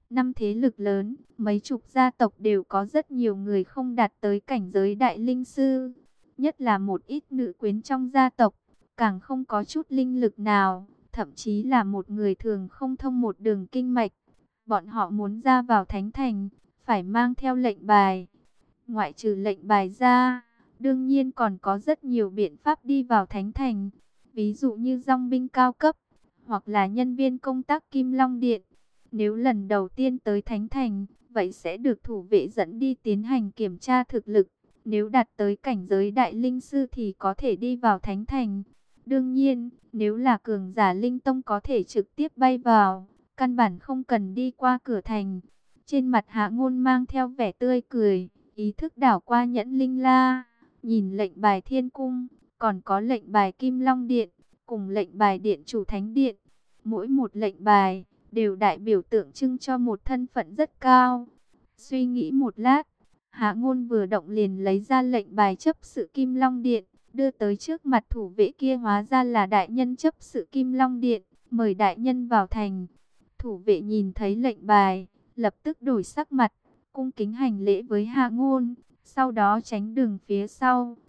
Năm thế lực lớn, mấy chục gia tộc đều có rất nhiều người không đạt tới cảnh giới đại linh sư. Nhất là một ít nữ quyến trong gia tộc, càng không có chút linh lực nào, thậm chí là một người thường không thông một đường kinh mạch. Bọn họ muốn ra vào thánh thành, phải mang theo lệnh bài. Ngoại trừ lệnh bài ra, đương nhiên còn có rất nhiều biện pháp đi vào thánh thành. Ví dụ như dòng binh cao cấp, hoặc là nhân viên công tác Kim Long Điện. Nếu lần đầu tiên tới thánh thành, vậy sẽ được thủ vệ dẫn đi tiến hành kiểm tra thực lực. Nếu đạt tới cảnh giới đại linh sư thì có thể đi vào thánh thành. Đương nhiên, nếu là cường giả linh tông có thể trực tiếp bay vào, căn bản không cần đi qua cửa thành. Trên mặt Hạ Ngôn mang theo vẻ tươi cười, ý thức đảo qua nhẫn linh la, nhìn lệnh bài thiên cung, còn có lệnh bài Kim Long Điện, cùng lệnh bài Điện Chủ Thánh Điện. Mỗi một lệnh bài đều đại biểu tượng trưng cho một thân phận rất cao. Suy nghĩ một lát, Hạ Ngôn vừa động liền lấy ra lệnh bài chấp sự Kim Long Điện, đưa tới trước mặt thủ vệ kia, hóa ra là đại nhân chấp sự Kim Long Điện, mời đại nhân vào thành. Thủ vệ nhìn thấy lệnh bài, lập tức đổi sắc mặt, cung kính hành lễ với Hạ Ngôn, sau đó tránh đường phía sau.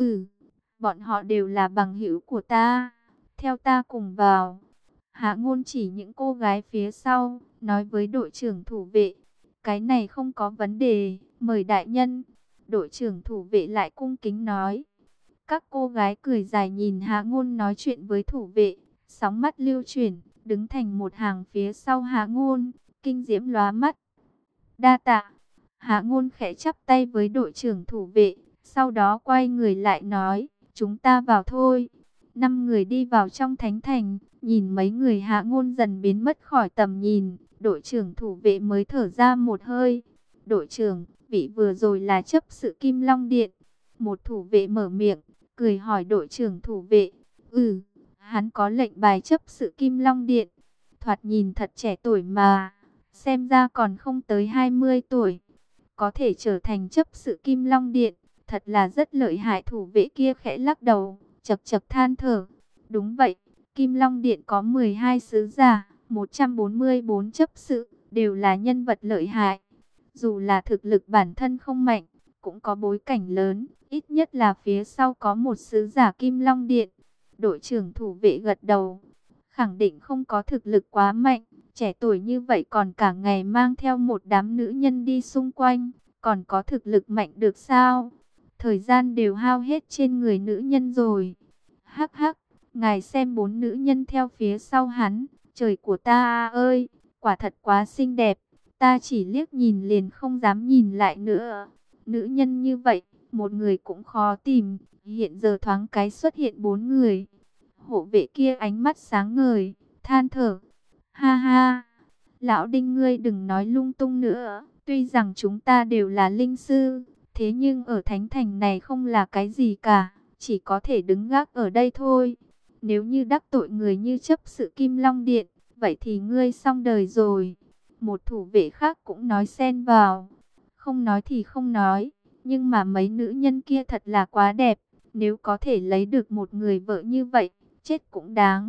Bọn họ đều là bằng hữu của ta, theo ta cùng vào. Hạ Ngôn chỉ những cô gái phía sau, nói với đội trưởng thủ vệ, cái này không có vấn đề, mời đại nhân. Đội trưởng thủ vệ lại cung kính nói. Các cô gái cười dài nhìn Hạ Ngôn nói chuyện với thủ vệ, sóng mắt lưu chuyển, đứng thành một hàng phía sau Hạ Ngôn, kinh diễm lóa mắt. Đa tạ. Hạ Ngôn khẽ chắp tay với đội trưởng thủ vệ, sau đó quay người lại nói, chúng ta vào thôi. 5 người đi vào trong thánh thành, nhìn mấy người Hạ Ngôn dần biến mất khỏi tầm nhìn, đội trưởng thủ vệ mới thở ra một hơi. Đội trưởng, vị vừa rồi là chấp sự Kim Long Điện. Một thủ vệ mở miệng, cười hỏi đội trưởng thủ vệ. Hắn có lệnh bài chấp sự Kim Long Điện. Thoạt nhìn thật trẻ tuổi mà, xem ra còn không tới 20 tuổi. Có thể trở thành chấp sự Kim Long Điện, thật là rất lợi hại. Thủ vệ kia khẽ lắc đầu, chật chật than thở. Đúng vậy, Kim Long Điện có 12 sứ giả, 144 chấp sự, đều là nhân vật lợi hại. Dù là thực lực bản thân không mạnh, cũng có bối cảnh lớn, ít nhất là phía sau có một sứ giả Kim Long Điện. Đội trưởng thủ vệ gật đầu, khẳng định không có thực lực quá mạnh, trẻ tuổi như vậy còn cả ngày mang theo một đám nữ nhân đi xung quanh, còn có thực lực mạnh được sao? Thời gian đều hao hết trên người nữ nhân rồi. Hắc hắc, ngài xem 4 nữ nhân theo phía sau hắn, trời của ta ơi, quả thật quá xinh đẹp, ta chỉ liếc nhìn liền không dám nhìn lại nữa. Nữ nhân như vậy, một người cũng khó tìm, hiện giờ thoáng cái xuất hiện 4 người. Hộ vệ kia ánh mắt sáng ngời, than thở. Ha ha, lão Đinh ngươi đừng nói lung tung nữa, tuy rằng chúng ta đều là linh sư, thế nhưng ở thánh thành này không là cái gì cả, chỉ có thể đứng gác ở đây thôi. Nếu như đắc tội người như chấp sự Kim Long Điện, vậy thì ngươi xong đời rồi. Một thủ vệ khác cũng nói xen vào. Không nói thì không nói, nhưng mà mấy nữ nhân kia thật là quá đẹp. Nếu có thể lấy được một người vợ như vậy, chết cũng đáng.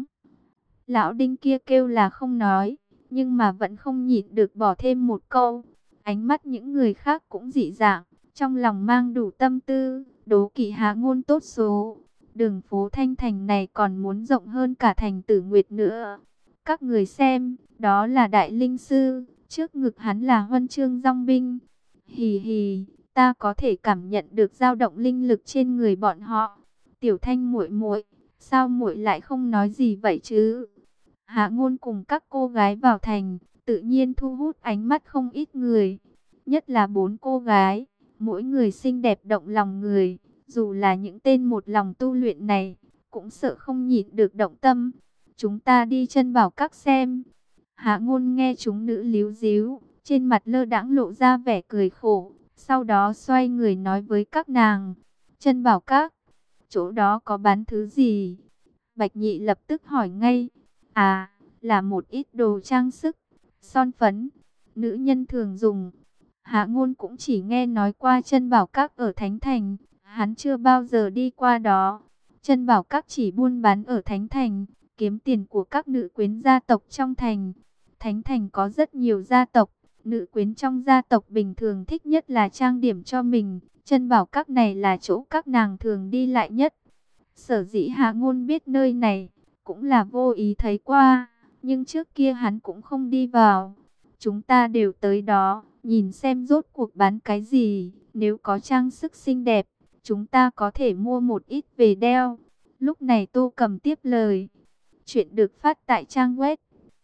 Lão Đinh kia kêu là không nói, nhưng mà vẫn không nhịn được bỏ thêm một câu. Ánh mắt những người khác cũng dị dạng, trong lòng mang đủ tâm tư, đố kỵ Hạ Ngôn tốt số. Đường phố Thanh Thành này còn muốn rộng hơn cả thành Tử Nguyệt nữa. Các người xem, đó là Đại Linh Sư, trước ngực hắn là huân chương dòng binh. Hì hì, ta có thể cảm nhận được dao động linh lực trên người bọn họ. Tiểu Thanh muội muội, sao muội lại không nói gì vậy chứ? Hạ Ngôn cùng các cô gái vào thành, tự nhiên thu hút ánh mắt không ít người. Nhất là 4 cô gái, mỗi người xinh đẹp động lòng người. Dù là những tên một lòng tu luyện này, cũng sợ không nhịn được động tâm. Chúng ta đi chân bảo các xem. Hạ Ngôn nghe chúng nữ líu díu, trên mặt lơ đãng lộ ra vẻ cười khổ. Sau đó xoay người nói với các nàng, chân bảo các, chỗ đó có bán thứ gì? Bạch Nhị lập tức hỏi ngay. À, là một ít đồ trang sức, son phấn, nữ nhân thường dùng. Hạ Ngôn cũng chỉ nghe nói qua chân bảo các ở Thánh Thành, hắn chưa bao giờ đi qua đó. Chân bảo các chỉ buôn bán ở Thánh Thành, kiếm tiền của các nữ quyến gia tộc trong thành. Thánh Thành có rất nhiều gia tộc, Nữ quyến trong gia tộc bình thường thích nhất là trang điểm cho mình. Chân bảo các này là chỗ các nàng thường đi lại nhất. Sở dĩ Hạ Ngôn biết nơi này, cũng là vô ý thấy qua, nhưng trước kia hắn cũng không đi vào. Chúng ta đều tới đó, nhìn xem rốt cuộc bán cái gì, nếu có trang sức xinh đẹp, chúng ta có thể mua một ít về đeo. Lúc này Tô Cầm tiếp lời. Chuyện được phát tại trang web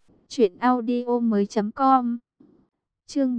truyệnaudiomoi.com. Chương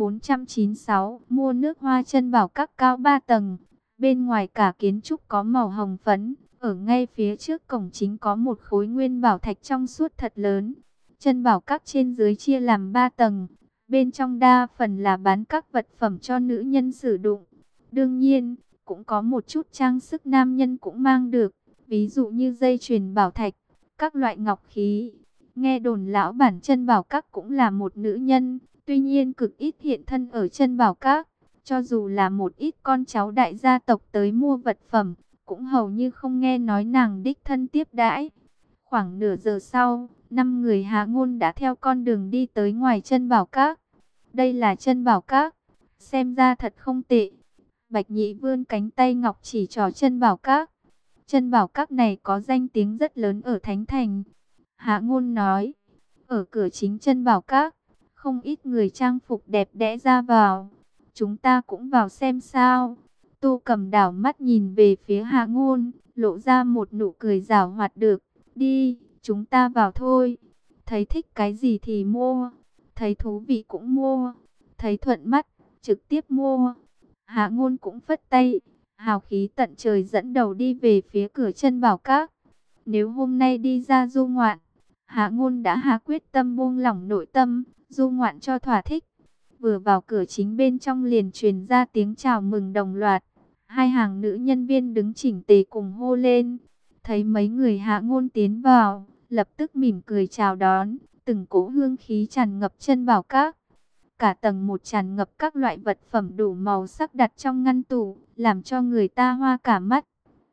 496, mua nước hoa chân bảo các cao 3 tầng. Bên ngoài cả kiến trúc có màu hồng phấn, ở ngay phía trước cổng chính có một khối nguyên bảo thạch trong suốt thật lớn. Chân bảo các trên dưới chia làm 3 tầng, bên trong đa phần là bán các vật phẩm cho nữ nhân sử dụng. Đương nhiên, cũng có một chút trang sức nam nhân cũng mang được, ví dụ như dây chuyền bảo thạch, các loại ngọc khí. Nghe đồn lão bản chân bảo các cũng là một nữ nhân, tuy nhiên cực ít hiện thân ở chân bảo các. Cho dù là một ít con cháu đại gia tộc tới mua vật phẩm, cũng hầu như không nghe nói nàng đích thân tiếp đãi. Khoảng nửa giờ sau, 5 người Hạ Ngôn đã theo con đường đi tới ngoài chân bảo các. Đây là chân bảo các, xem ra thật không tệ. Bạch Nhị vươn cánh tay ngọc chỉ trỏ chân bảo các. Chân bảo các này có danh tiếng rất lớn ở Thánh Thành. Hạ Ngôn nói, ở cửa chính chân bảo các, không ít người trang phục đẹp đẽ ra vào. Chúng ta cũng vào xem sao. Tô Cầm đảo mắt nhìn về phía Hạ Ngôn, lộ ra một nụ cười giảo hoạt. Được, đi, chúng ta vào thôi. Thấy thích cái gì thì mua, thấy thú vị cũng mua, thấy thuận mắt, trực tiếp mua. Hạ Ngôn cũng phất tay, hào khí tận trời dẫn đầu đi về phía cửa chân bảo các. Nếu hôm nay đi ra du ngoạn, Hạ Ngôn đã hạ quyết tâm buông lỏng nội tâm, du ngoạn cho thỏa thích. Vừa vào cửa chính bên trong liền truyền ra tiếng chào mừng đồng loạt. Hai hàng nữ nhân viên đứng chỉnh tề cùng hô lên. Thấy mấy người Hạ Ngôn tiến vào, lập tức mỉm cười chào đón. Từng cỗ hương khí tràn ngập chân bảo các. Cả tầng một tràn ngập các loại vật phẩm đủ màu sắc đặt trong ngăn tủ, làm cho người ta hoa cả mắt.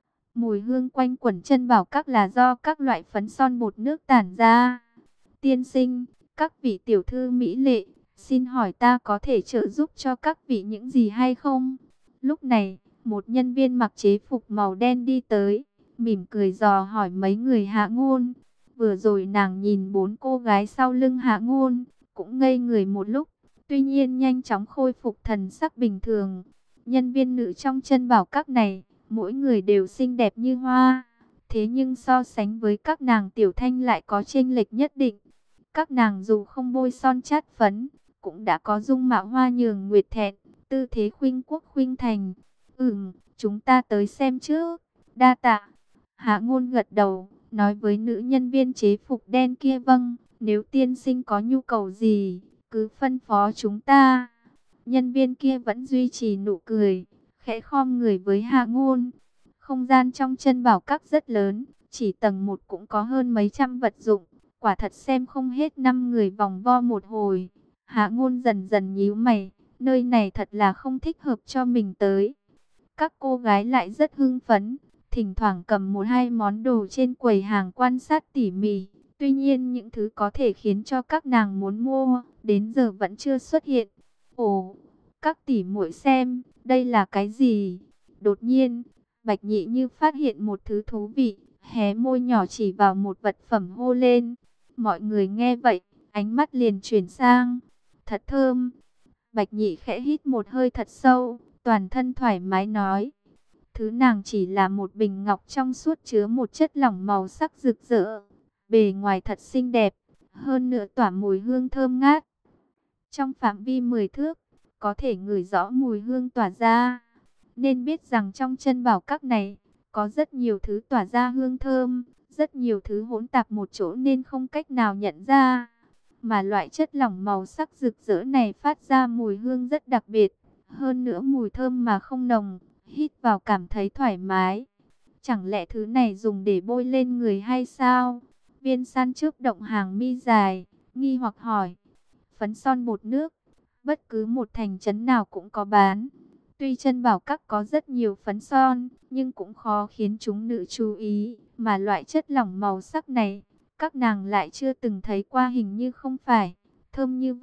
Mùi hương quanh quẩn chân bảo các là do các loại phấn son bột nước tản ra. Tiên sinh, các vị tiểu thư mỹ lệ, xin hỏi ta có thể trợ giúp cho các vị những gì hay không? Lúc này, một nhân viên mặc chế phục màu đen đi tới, mỉm cười dò hỏi mấy người Hạ Ngôn. Vừa rồi nàng nhìn 4 cô gái sau lưng Hạ Ngôn, cũng ngây người một lúc, tuy nhiên nhanh chóng khôi phục thần sắc bình thường. Nhân viên nữ trong chân bảo các này, mỗi người đều xinh đẹp như hoa, thế nhưng so sánh với các nàng Tiểu Thanh lại có chênh lệch nhất định. Các nàng dù không bôi son chát phấn, cũng đã có dung mạo hoa nhường nguyệt thẹn, tư thế khuynh quốc khuynh thành. Chúng ta tới xem trước. Đa tạ. Hạ Ngôn gật đầu, nói với nữ nhân viên chế phục đen kia, vâng, nếu tiên sinh có nhu cầu gì, cứ phân phó chúng ta. Nhân viên kia vẫn duy trì nụ cười, khẽ khom người với Hạ Ngôn. Không gian trong chân bảo các rất lớn, chỉ tầng 1 cũng có hơn mấy trăm vật dụng. Quả thật xem không hết. 5 người vòng vo một hồi, Hạ Ngôn dần dần nhíu mày, nơi này thật là không thích hợp cho mình tới. Các cô gái lại rất hưng phấn, thỉnh thoảng cầm một hai món đồ trên quầy hàng quan sát tỉ mỉ. Tuy nhiên những thứ có thể khiến cho các nàng muốn mua, đến giờ vẫn chưa xuất hiện. Ồ, các tỷ muội xem, đây là cái gì? Đột nhiên, Bạch Nhị như phát hiện một thứ thú vị, hé môi nhỏ chỉ vào một vật phẩm hô lên. Mọi người nghe vậy, ánh mắt liền chuyển sang. Thật thơm. Bạch Nhị khẽ hít một hơi thật sâu, toàn thân thoải mái nói. Thứ nàng chỉ là một bình ngọc trong suốt chứa một chất lỏng màu sắc rực rỡ. Bề ngoài thật xinh đẹp, hơn nữa tỏa mùi hương thơm ngát. Trong phạm vi 10 thước, có thể ngửi rõ mùi hương tỏa ra. Nên biết rằng trong chân bảo các này, có rất nhiều thứ tỏa ra hương thơm, rất nhiều thứ hỗn tạp một chỗ nên không cách nào nhận ra. Mà loại chất lỏng màu sắc rực rỡ này phát ra mùi hương rất đặc biệt. Hơn nữa mùi thơm mà không nồng, hít vào cảm thấy thoải mái. Chẳng lẽ thứ này dùng để bôi lên người hay sao? Viên San chớp động hàng mi dài, nghi hoặc hỏi. Phấn son bột nước, bất cứ một thành trấn nào cũng có bán. Tuy chân bảo các có rất nhiều phấn son, nhưng cũng khó khiến chúng nữ chú ý. Mà loại chất lỏng màu sắc này, các nàng lại chưa từng thấy qua, hình như không phải thơm như vậy,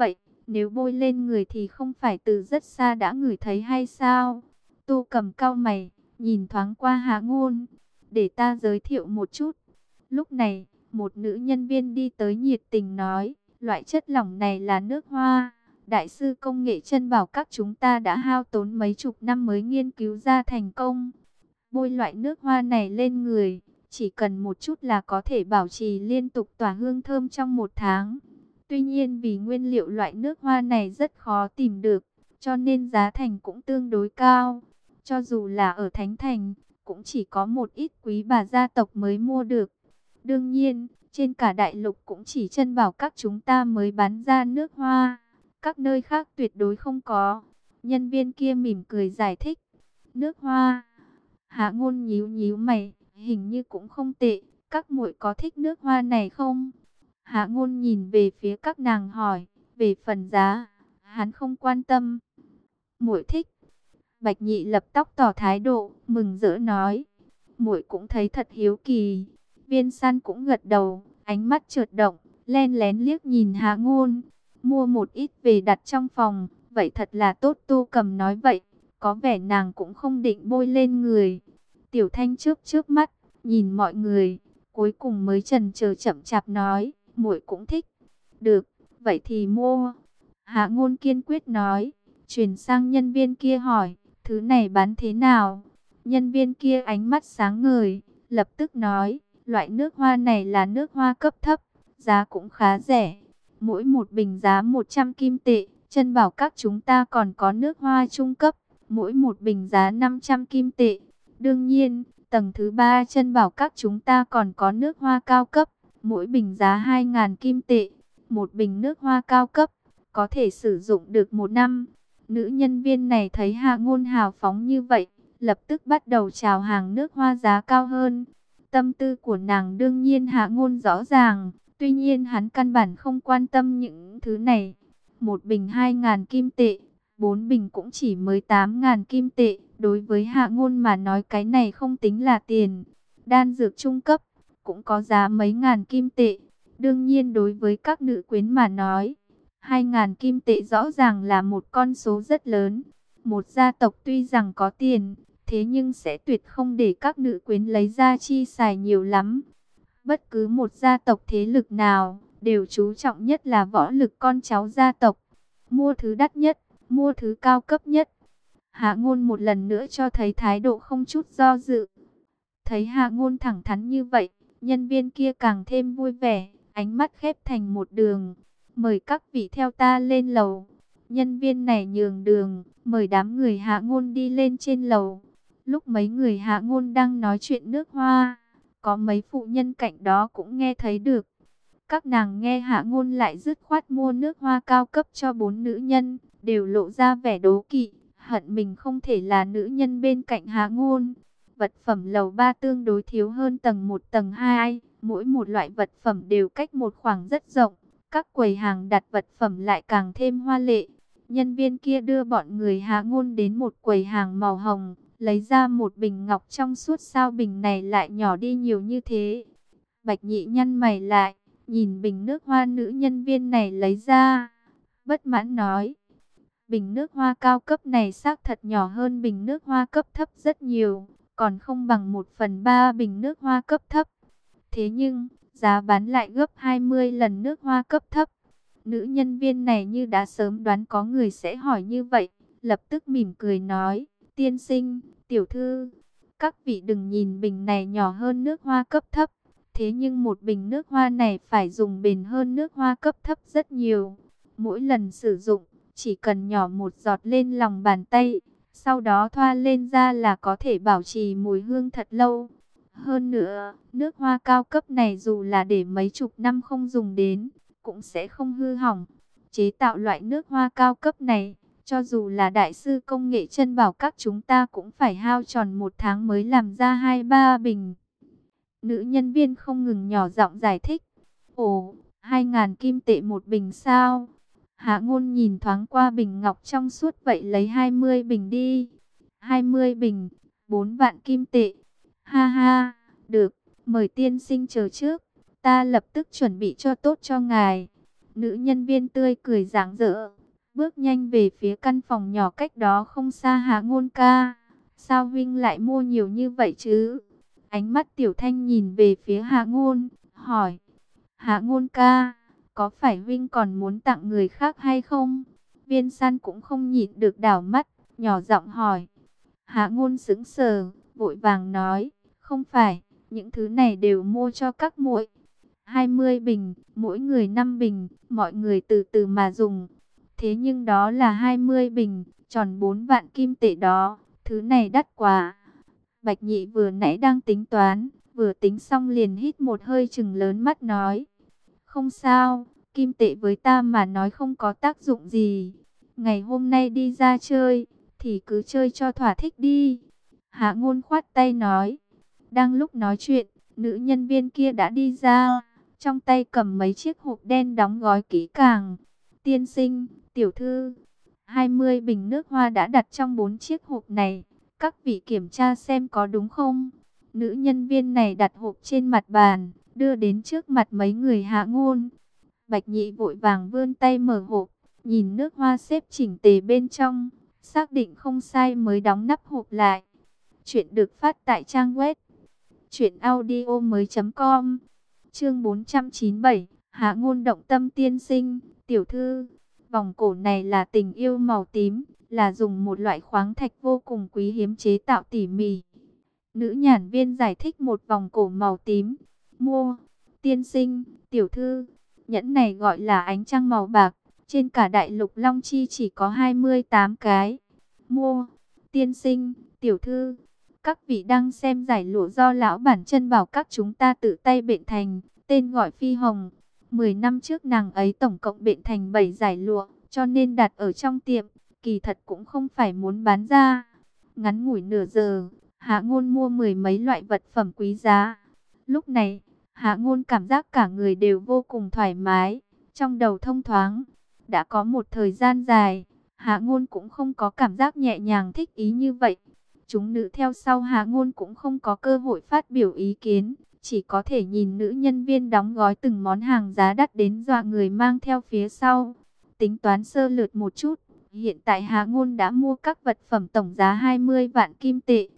Nếu bôi lên người thì không phải từ rất xa đã ngửi thấy hay sao? Tô Cầm cau mày, nhìn thoáng qua Hạ Ngôn. Để ta giới thiệu một chút. Lúc này, một nữ nhân viên đi tới nhiệt tình nói, loại chất lỏng này là nước hoa. Đại sư công nghệ chân bảo các chúng ta đã hao tốn mấy chục năm mới nghiên cứu ra thành công. Bôi loại nước hoa này lên người, chỉ cần một chút là có thể bảo trì liên tục tỏa hương thơm trong 1 tháng. Tuy nhiên vì nguyên liệu loại nước hoa này rất khó tìm được, cho nên giá thành cũng tương đối cao. Cho dù là ở Thánh Thành, cũng chỉ có một ít quý bà gia tộc mới mua được. Đương nhiên, trên cả đại lục cũng chỉ chân bảo các chúng ta mới bán ra nước hoa. Các nơi khác tuyệt đối không có. Nhân viên kia mỉm cười giải thích. Nước hoa. Hạ Ngôn nhíu nhíu mày, hình như cũng không tệ. Các muội có thích nước hoa này không? Hạ Ngôn nhìn về phía các nàng hỏi. Về phần giá, hắn không quan tâm. Muội thích. Bạch Nhị lập tóc tỏ thái độ, mừng rỡ nói. Muội cũng thấy thật hiếu kỳ. Viên San cũng gật đầu, ánh mắt chợt động, len lén liếc nhìn Hạ Ngôn. Mua một ít về đặt trong phòng, vậy thật là tốt. Tô Cầm nói vậy, có vẻ nàng cũng không định bôi lên người. Tiểu Thanh trước mắt, nhìn mọi người, cuối cùng mới chần chờ chậm chạp nói, muội cũng thích. Được, vậy thì mua. Hạ Ngôn kiên quyết nói, chuyển sang nhân viên kia hỏi, thứ này bán thế nào? Nhân viên kia ánh mắt sáng ngời, lập tức nói, loại nước hoa này là nước hoa cấp thấp, giá cũng khá rẻ. Mỗi một bình giá 100 kim tệ, chân bảo các chúng ta còn có nước hoa trung cấp, mỗi một bình giá 500 kim tệ. Đương nhiên, tầng thứ 3 chân bảo các chúng ta còn có nước hoa cao cấp, mỗi bình giá 2.000 kim tệ. Một bình nước hoa cao cấp, có thể sử dụng được 1 năm. Nữ nhân viên này thấy Hạ Ngôn hào phóng như vậy, lập tức bắt đầu chào hàng nước hoa giá cao hơn. Tâm tư của nàng đương nhiên Hạ Ngôn rõ ràng, tuy nhiên hắn căn bản không quan tâm những thứ này. Một bình 2.000 kim tệ, 4 bình cũng chỉ mới 8.000 kim tệ. Đối với Hạ Ngôn mà nói cái này không tính là tiền. Đan dược trung cấp, cũng có giá mấy ngàn kim tệ. Đương nhiên đối với các nữ quyến mà nói, 2.000 kim tệ rõ ràng là một con số rất lớn. Một gia tộc tuy rằng có tiền, thế nhưng sẽ tuyệt không để các nữ quyến lấy ra chi xài nhiều lắm. Bất cứ một gia tộc thế lực nào, đều chú trọng nhất là võ lực con cháu gia tộc. Mua thứ đắt nhất, mua thứ cao cấp nhất. Hạ Ngôn một lần nữa cho thấy thái độ không chút do dự. Thấy Hạ Ngôn thẳng thắn như vậy, nhân viên kia càng thêm vui vẻ, ánh mắt khép thành một đường. Mời các vị theo ta lên lầu. Nhân viên này nhường đường, mời đám người Hạ Ngôn đi lên trên lầu. Lúc mấy người Hạ Ngôn đang nói chuyện nước hoa, có mấy phụ nhân cạnh đó cũng nghe thấy được. Các nàng nghe Hạ Ngôn lại dứt khoát mua nước hoa cao cấp cho 4 nữ nhân, đều lộ ra vẻ đố kỵ, hận mình không thể là nữ nhân bên cạnh Hạ Ngôn. Vật phẩm lầu 3 tương đối thiếu hơn tầng 1 tầng 2, mỗi một loại vật phẩm đều cách một khoảng rất rộng. Các quầy hàng đặt vật phẩm lại càng thêm hoa lệ. Nhân viên kia đưa bọn người Hạ Ngôn đến một quầy hàng màu hồng, lấy ra một bình ngọc trong suốt. Sao bình này lại nhỏ đi nhiều như thế? Bạch Nhị nhăn mày lại, nhìn bình nước hoa nữ nhân viên này lấy ra, bất mãn nói. Bình nước hoa cao cấp này xác thật nhỏ hơn bình nước hoa cấp thấp rất nhiều, còn không bằng 1/3 bình nước hoa cấp thấp. Thế nhưng, giá bán lại gấp 20 lần nước hoa cấp thấp. Nữ nhân viên này như đã sớm đoán có người sẽ hỏi như vậy, lập tức mỉm cười nói, tiên sinh, tiểu thư, các vị đừng nhìn bình này nhỏ hơn nước hoa cấp thấp. Thế nhưng một bình nước hoa này phải dùng bền hơn nước hoa cấp thấp rất nhiều. Mỗi lần sử dụng, chỉ cần nhỏ một giọt lên lòng bàn tay, sau đó thoa lên da là có thể bảo trì mùi hương thật lâu. Hơn nữa, nước hoa cao cấp này dù là để mấy chục năm không dùng đến, cũng sẽ không hư hỏng. Chế tạo loại nước hoa cao cấp này, cho dù là đại sư công nghệ chân bảo các chúng ta cũng phải hao tròn 1 tháng mới làm ra 2-3 bình. Nữ nhân viên không ngừng nhỏ giọng giải thích. Ồ, 2.000 kim tệ một bình sao? Hạ Ngôn nhìn thoáng qua bình ngọc trong suốt, vậy lấy 20 bình đi. 20 bình, 4 vạn kim tệ. Ha ha, được, mời tiên sinh chờ trước. Ta lập tức chuẩn bị cho tốt cho ngài. Nữ nhân viên tươi cười rạng rỡ, bước nhanh về phía căn phòng nhỏ cách đó không xa. Hạ Ngôn ca, sao Vinh lại mua nhiều như vậy chứ? Ánh mắt Tiểu Thanh nhìn về phía Hạ Ngôn, hỏi. Hạ Ngôn ca, có phải Vinh còn muốn tặng người khác hay không? Viên San cũng không nhịn được đảo mắt, nhỏ giọng hỏi. Hạ Ngôn sững sờ, vội vàng nói, không phải, những thứ này đều mua cho các muội. 20 bình, mỗi người 5 bình, mọi người từ từ mà dùng. Thế nhưng đó là 20 bình, tròn 4 vạn kim tệ đó, thứ này đắt quá. Bạch Nhị vừa nãy đang tính toán, vừa tính xong liền hít một hơi chừng lớn mắt nói. Không sao, kim tệ với ta mà nói không có tác dụng gì. Ngày hôm nay đi ra chơi, thì cứ chơi cho thỏa thích đi. Hạ Ngôn khoát tay nói. Đang lúc nói chuyện, nữ nhân viên kia đã đi ra, trong tay cầm mấy chiếc hộp đen đóng gói kỹ càng. Tiên sinh, tiểu thư, 20 bình nước hoa đã đặt trong 4 chiếc hộp này. Các vị kiểm tra xem có đúng không? Nữ nhân viên này đặt hộp trên mặt bàn, đưa đến trước mặt mấy người Hạ Ngôn. Bạch Nhị vội vàng vươn tay mở hộp, nhìn nước hoa xếp chỉnh tề bên trong, xác định không sai mới đóng nắp hộp lại. Chuyện được phát tại trang web truyệnaudiomoi.com. Chương 497, Hạ Ngôn động tâm. Tiên sinh, tiểu thư, vòng cổ này là tình yêu màu tím, là dùng một loại khoáng thạch vô cùng quý hiếm chế tạo tỉ mỉ. Nữ nhàn viên giải thích. Một vòng cổ màu tím. Mua, tiên sinh, tiểu thư, nhẫn này gọi là ánh trăng màu bạc, trên cả đại lục Long Chi chỉ có 28 cái. Mua, tiên sinh, tiểu thư, các vị đang xem giải lụa do lão bản chân bảo các chúng ta tự tay bện thành, tên gọi Phi Hồng. 10 năm trước nàng ấy tổng cộng bện thành 7 giải lụa, cho nên đặt ở trong tiệm, kỳ thật cũng không phải muốn bán ra. Ngắn ngủi nửa giờ, Hạ Ngôn mua mười mấy loại vật phẩm quý giá. Lúc này, Hạ Ngôn cảm giác cả người đều vô cùng thoải mái, trong đầu thông thoáng. Đã có một thời gian dài, Hạ Ngôn cũng không có cảm giác nhẹ nhàng thích ý như vậy. Chúng nữ theo sau Hạ Ngôn cũng không có cơ hội phát biểu ý kiến, chỉ có thể nhìn nữ nhân viên đóng gói từng món hàng giá đắt đến dọa người mang theo phía sau. Tính toán sơ lược một chút, hiện tại Hạ Ngôn đã mua các vật phẩm tổng giá 20 vạn kim tệ.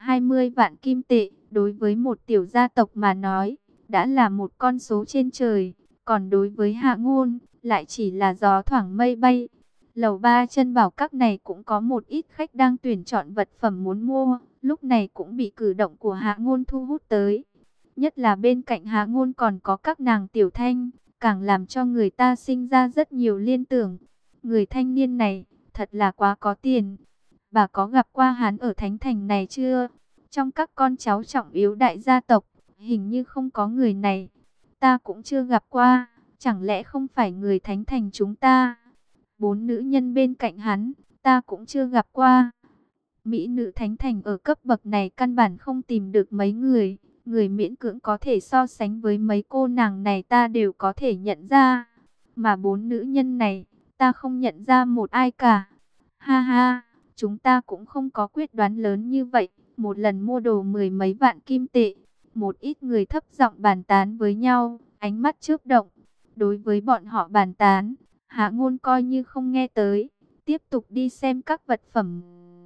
20 vạn kim tệ, đối với một tiểu gia tộc mà nói, đã là một con số trên trời, còn đối với Hạ Ngôn, lại chỉ là gió thoảng mây bay. Lầu 3 chân bảo các này cũng có một ít khách đang tuyển chọn vật phẩm muốn mua, lúc này cũng bị cử động của Hạ Ngôn thu hút tới. Nhất là bên cạnh Hạ Ngôn còn có các nàng Tiểu Thanh, càng làm cho người ta sinh ra rất nhiều liên tưởng. Người thanh niên này, thật là quá có tiền. Bà có gặp qua hắn ở Thánh Thành này chưa? Trong các con cháu trọng yếu đại gia tộc, hình như không có người này. Ta cũng chưa gặp qua, chẳng lẽ không phải người Thánh Thành chúng ta? 4 nữ nhân bên cạnh hắn, ta cũng chưa gặp qua. Mỹ nữ Thánh Thành ở cấp bậc này căn bản không tìm được mấy người. Người miễn cưỡng có thể so sánh với mấy cô nàng này ta đều có thể nhận ra. Mà 4 nữ nhân này, ta không nhận ra một ai cả. Ha ha, chúng ta cũng không có quyết đoán lớn như vậy. Một lần mua đồ 10 mấy vạn kim tệ. Một ít người thấp giọng bàn tán với nhau, ánh mắt chớp động. Đối với bọn họ bàn tán, Hạ Ngôn coi như không nghe tới, tiếp tục đi xem các vật phẩm.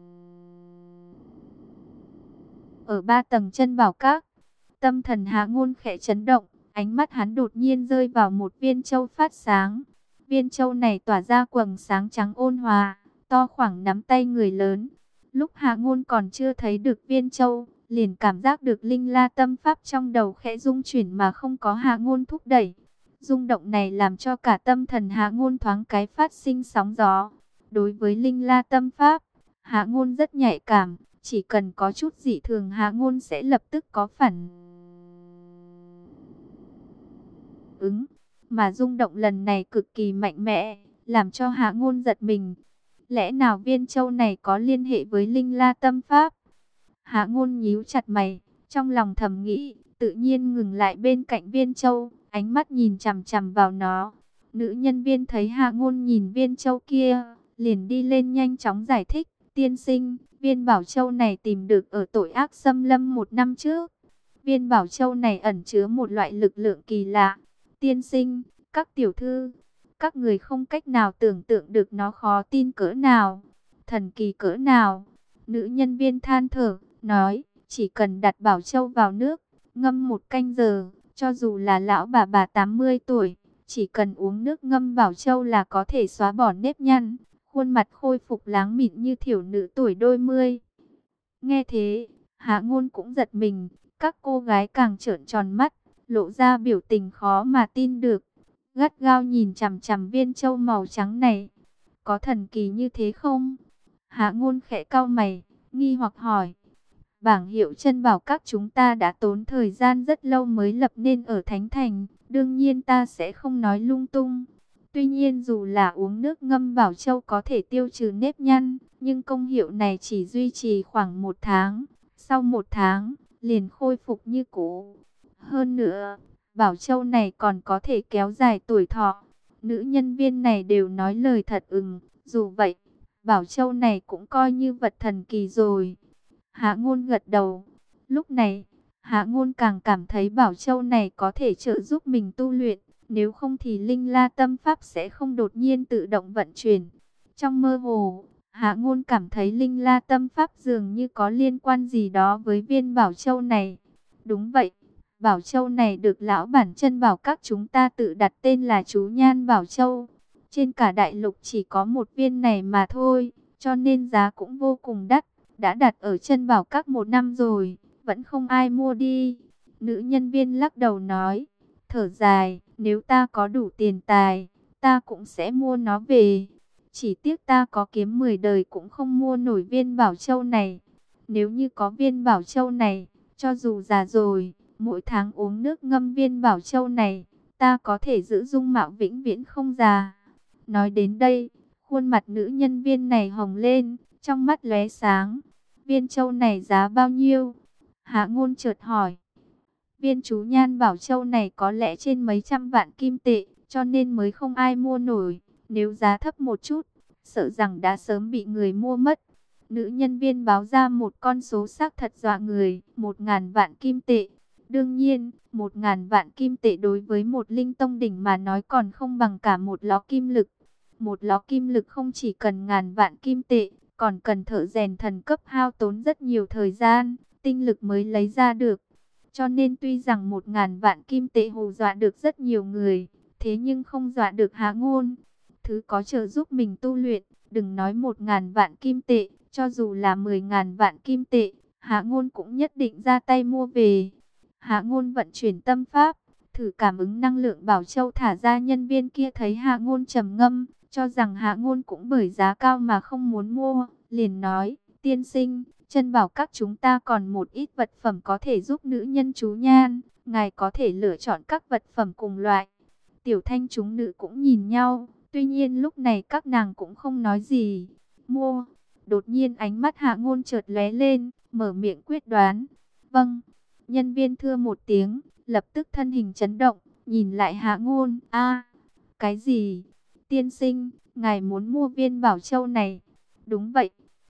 Ở 3 tầng chân bảo các, tâm thần Hạ Ngôn khẽ chấn động, ánh mắt hắn đột nhiên rơi vào một viên châu phát sáng. Viên châu này tỏa ra quầng sáng trắng ôn hòa, to khoảng nắm tay người lớn. Lúc Hạ Ngôn còn chưa thấy được viên châu, liền cảm giác được linh la tâm pháp trong đầu khẽ rung chuyển mà không có Hạ Ngôn thúc đẩy. Rung động này làm cho cả tâm thần Hạ Ngôn thoáng cái phát sinh sóng gió. Đối với linh la tâm pháp, Hạ Ngôn rất nhạy cảm, chỉ cần có chút dị thường Hạ Ngôn sẽ lập tức có phản ứng. Mà rung động lần này cực kỳ mạnh mẽ, làm cho Hạ Ngôn giật mình. Lẽ nào viên châu này có liên hệ với linh la tâm pháp? Hạ Ngôn nhíu chặt mày, trong lòng thầm nghĩ, tự nhiên ngừng lại bên cạnh viên châu, ánh mắt nhìn chằm chằm vào nó. Nữ nhân viên thấy Hạ Ngôn nhìn viên châu kia, liền đi lên nhanh chóng giải thích. Tiên sinh, viên bảo châu này tìm được ở tội ác xâm lâm 1 năm trước. Viên bảo châu này ẩn chứa một loại lực lượng kỳ lạ. Tiên sinh, các các người không cách nào tưởng tượng được nó khó tin cỡ nào, thần kỳ cỡ nào. Nữ nhân viên than thở, nói, chỉ cần đặt Bảo Châu vào nước, ngâm 1 canh giờ, cho dù là lão bà 80 tuổi, chỉ cần uống nước ngâm Bảo Châu là có thể xóa bỏ nếp nhăn, khuôn mặt khôi phục láng mịn như thiểu nữ tuổi đôi mươi. Nghe thế, Hạ Ngôn cũng giật mình, các cô gái càng trợn tròn mắt, lộ ra biểu tình khó mà tin được, gắt gao nhìn chằm chằm viên châu màu trắng này. Có thần kỳ như thế không? Hạ Ngôn khẽ cau mày, nghi hoặc hỏi. Bảng hiệu chân bảo các chúng ta đã tốn thời gian rất lâu mới lập nên ở Thánh Thành, đương nhiên ta sẽ không nói lung tung. Tuy nhiên dù là uống nước ngâm Bảo Châu có thể tiêu trừ nếp nhăn, nhưng công hiệu này chỉ duy trì khoảng 1 tháng. Sau 1 tháng, liền khôi phục như cũ. Hơn nữa, Bảo Châu này còn có thể kéo dài tuổi thọ. Nữ nhân viên này đều nói lời thật dù vậy, Bảo Châu này cũng coi như vật thần kỳ rồi. Hạ Ngôn gật đầu. Lúc này, Hạ Ngôn càng cảm thấy Bảo Châu này có thể trợ giúp mình tu luyện. Nếu không thì Linh La Tâm Pháp sẽ không đột nhiên tự động vận chuyển. Trong mơ hồ, Hạ Ngôn cảm thấy Linh La Tâm Pháp dường như có liên quan gì đó với viên Bảo Châu này. Đúng vậy, Bảo Châu này được lão bản chân bảo các chúng ta tự đặt tên là Chú Nhan Bảo Châu. Trên cả đại lục chỉ có một viên này mà thôi, cho nên giá cũng vô cùng đắt. Đã đặt ở chân bảo các 1 năm rồi, vẫn không ai mua đi. Nữ nhân viên lắc đầu nói, thở dài, nếu ta có đủ tiền tài, ta cũng sẽ mua nó về. Chỉ tiếc ta có kiếm 10 đời cũng không mua nổi viên Bảo Châu này. Nếu như có viên Bảo Châu này, cho dù già rồi, mỗi tháng uống nước ngâm viên Bảo Châu này, ta có thể giữ dung mạo vĩnh viễn không già. Nói đến đây, khuôn mặt nữ nhân viên này hồng lên, trong mắt lóe sáng. Viên châu này giá bao nhiêu? Hạ Ngôn chợt hỏi. Viên Chú Nhan Bảo Châu này có lẽ trên mấy trăm vạn kim tệ, cho nên mới không ai mua nổi. Nếu giá thấp một chút, sợ rằng đã sớm bị người mua mất. Nữ nhân viên báo ra một con số xác thật dọa người, 1.000 vạn kim tệ. Đương nhiên, 1.000 vạn kim tệ đối với một linh tông đỉnh mà nói còn không bằng cả một ló kim lực. Một ló kim lực không chỉ cần ngàn vạn kim tệ, còn cần thợ rèn thần cấp hao tốn rất nhiều thời gian, tinh lực mới lấy ra được. Cho nên tuy rằng 1.000 vạn kim tệ hù dọa được rất nhiều người, thế nhưng không dọa được Hạ Ngôn. Thứ có trợ giúp mình tu luyện, đừng nói 1.000 vạn kim tệ, cho dù là 10.000 vạn kim tệ, Hạ Ngôn cũng nhất định ra tay mua về. Hạ Ngôn vận chuyển tâm pháp, thử cảm ứng năng lượng Bảo Châu thả ra. Nhân viên kia thấy Hạ Ngôn trầm ngâm, cho rằng Hạ Ngôn cũng bởi giá cao mà không muốn mua, liền nói, tiên sinh, chân bảo các chúng ta còn một ít vật phẩm có thể giúp nữ nhân chú nhan, ngài có thể lựa chọn các vật phẩm cùng loại. Tiểu Thanh chúng nữ cũng nhìn nhau, tuy nhiên lúc này các nàng cũng không nói gì. Mua. Đột nhiên ánh mắt Hạ Ngôn chợt lóe lên, mở miệng quyết đoán. Vâng. Nhân viên thưa một tiếng, lập tức thân hình chấn động, nhìn lại Hạ Ngôn. Cái gì? Tiên sinh, ngài muốn mua viên Bảo Châu này? Đúng vậy,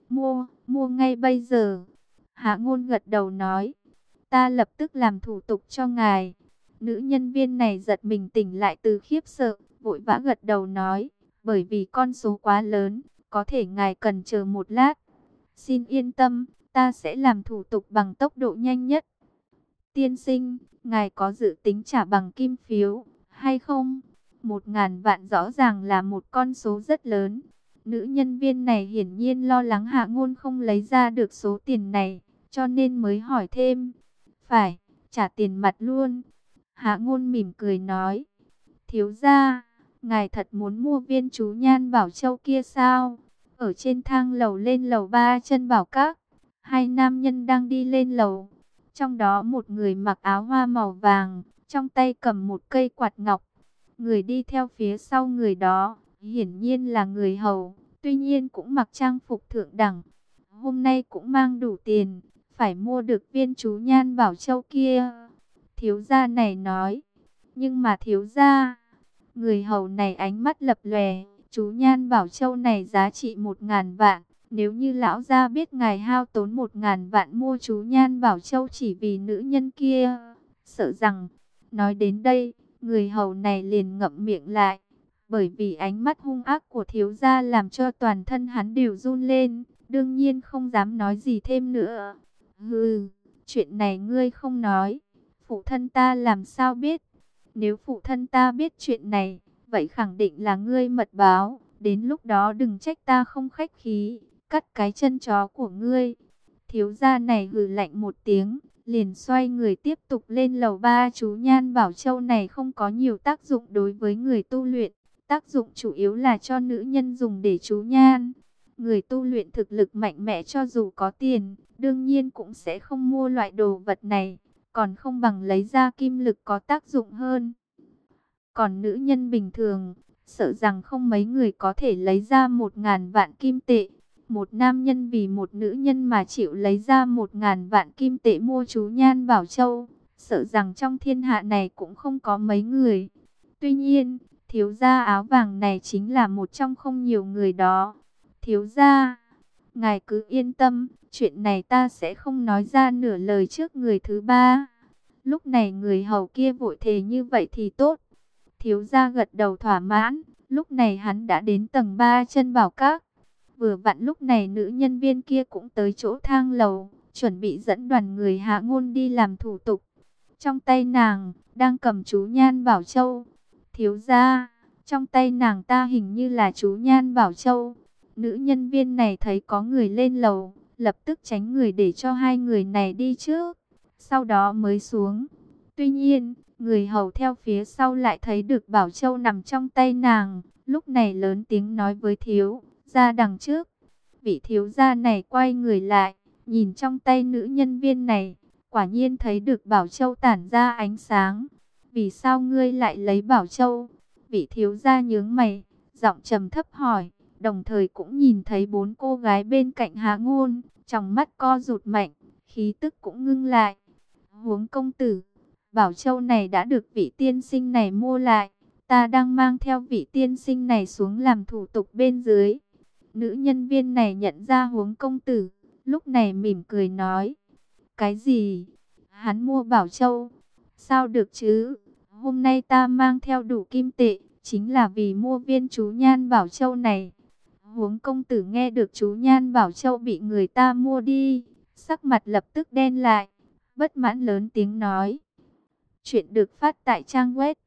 mua ngay bây giờ. Hạ Ngôn gật đầu nói, ta lập tức làm thủ tục cho ngài. Nữ nhân viên này giật mình tỉnh lại từ khiếp sợ, vội vã gật đầu nói, bởi vì con số quá lớn, có thể ngài cần chờ một lát. Xin yên tâm, ta sẽ làm thủ tục bằng tốc độ nhanh nhất. Tiên sinh, ngài có dự tính trả bằng kim phiếu hay không? 1.000 vạn rõ ràng là một con số rất lớn. Nữ nhân viên này hiển nhiên lo lắng Hạ Ngôn không lấy ra được số tiền này, cho nên mới hỏi thêm. Phải, trả tiền mặt luôn. Hạ Ngôn mỉm cười nói. Thiếu gia, ngài thật muốn mua viên Chú Nhan Bảo Châu kia sao? Ở trên thang lầu lên lầu 3 chân bảo các, hai nam nhân đang đi lên lầu. Trong đó một người mặc áo hoa màu vàng, trong tay cầm một cây quạt ngọc. Người đi theo phía sau người đó, hiển nhiên là người hầu, tuy nhiên cũng mặc trang phục thượng đẳng. Hôm nay cũng mang đủ tiền, phải mua được viên Chú Nhan Bảo Châu kia. Thiếu gia này nói, nhưng mà thiếu gia, người hầu này ánh mắt lập lòe, Chú Nhan Bảo Châu này giá trị 1.000 vạn. Nếu như lão gia biết ngài hao tốn 1.000 vạn mua Chú Nhan Bảo Châu chỉ vì nữ nhân kia, sợ rằng, nói đến đây, người hầu này liền ngậm miệng lại. Bởi vì ánh mắt hung ác của thiếu gia làm cho toàn thân hắn đều run lên, đương nhiên không dám nói gì thêm nữa. Hừ, chuyện này ngươi không nói, phụ thân ta làm sao biết? Nếu phụ thân ta biết chuyện này, vậy khẳng định là ngươi mật báo, đến lúc đó đừng trách ta không khách khí, cắt cái chân chó của ngươi. Thiếu gia này hừ lạnh một tiếng, liền xoay người tiếp tục lên lầu 3. Chú Nhan Bảo Châu này không có nhiều tác dụng đối với người tu luyện, tác dụng chủ yếu là cho nữ nhân dùng để chú nhan. Người tu luyện thực lực mạnh mẽ cho dù có tiền, đương nhiên cũng sẽ không mua loại đồ vật này, còn không bằng lấy ra kim lực có tác dụng hơn. Còn nữ nhân bình thường, sợ rằng không mấy người có thể lấy ra 1.000 vạn kim tệ. Một nam nhân vì một nữ nhân mà chịu lấy ra 1.000 vạn kim tệ mua chú Nhan Bảo Châu, sợ rằng trong thiên hạ này cũng không có mấy người. Tuy nhiên, thiếu gia áo vàng này chính là một trong không nhiều người đó. Thiếu gia, ngài cứ yên tâm, chuyện này ta sẽ không nói ra nửa lời trước người thứ ba. Lúc này người hầu kia vội thề như vậy thì tốt. Thiếu gia gật đầu thỏa mãn, lúc này hắn đã đến tầng 3 Chân Bảo Các. Vừa vặn lúc này nữ nhân viên kia cũng tới chỗ thang lầu, chuẩn bị dẫn đoàn người Hạ Ngôn đi làm thủ tục. Trong tay nàng đang cầm chú Nhan Bảo Châu. Thiếu gia, trong tay nàng ta hình như là chú Nhan Bảo Châu. Nữ nhân viên này thấy có người lên lầu, lập tức tránh người để cho hai người này đi trước, sau đó mới xuống. Tuy nhiên, người hầu theo phía sau lại thấy được Bảo Châu nằm trong tay nàng, lúc này lớn tiếng nói với thiếu gia đằng trước. Vị thiếu gia này quay người lại, nhìn trong tay nữ nhân viên này, quả nhiên thấy được Bảo Châu tản ra ánh sáng. Vì sao ngươi lại lấy Bảo Châu? Vị thiếu gia nhướng mày, giọng trầm thấp hỏi, đồng thời cũng nhìn thấy 4 cô gái bên cạnh Hạ Ngôn, trong mắt co rụt mạnh, khí tức cũng ngưng lại. Huống công tử, Bảo Châu này đã được vị tiên sinh này mua lại, ta đang mang theo vị tiên sinh này xuống làm thủ tục bên dưới. Nữ nhân viên này nhận ra Huống công tử, lúc này mỉm cười nói, cái gì? Hắn mua Bảo Châu? Sao được chứ? Hôm nay ta mang theo đủ kim tệ, chính là vì mua viên chú Nhan Bảo Châu này. Huống công tử nghe được chú Nhan Bảo Châu bị người ta mua đi, sắc mặt lập tức đen lại, bất mãn lớn tiếng nói. Chuyện được phát tại trang web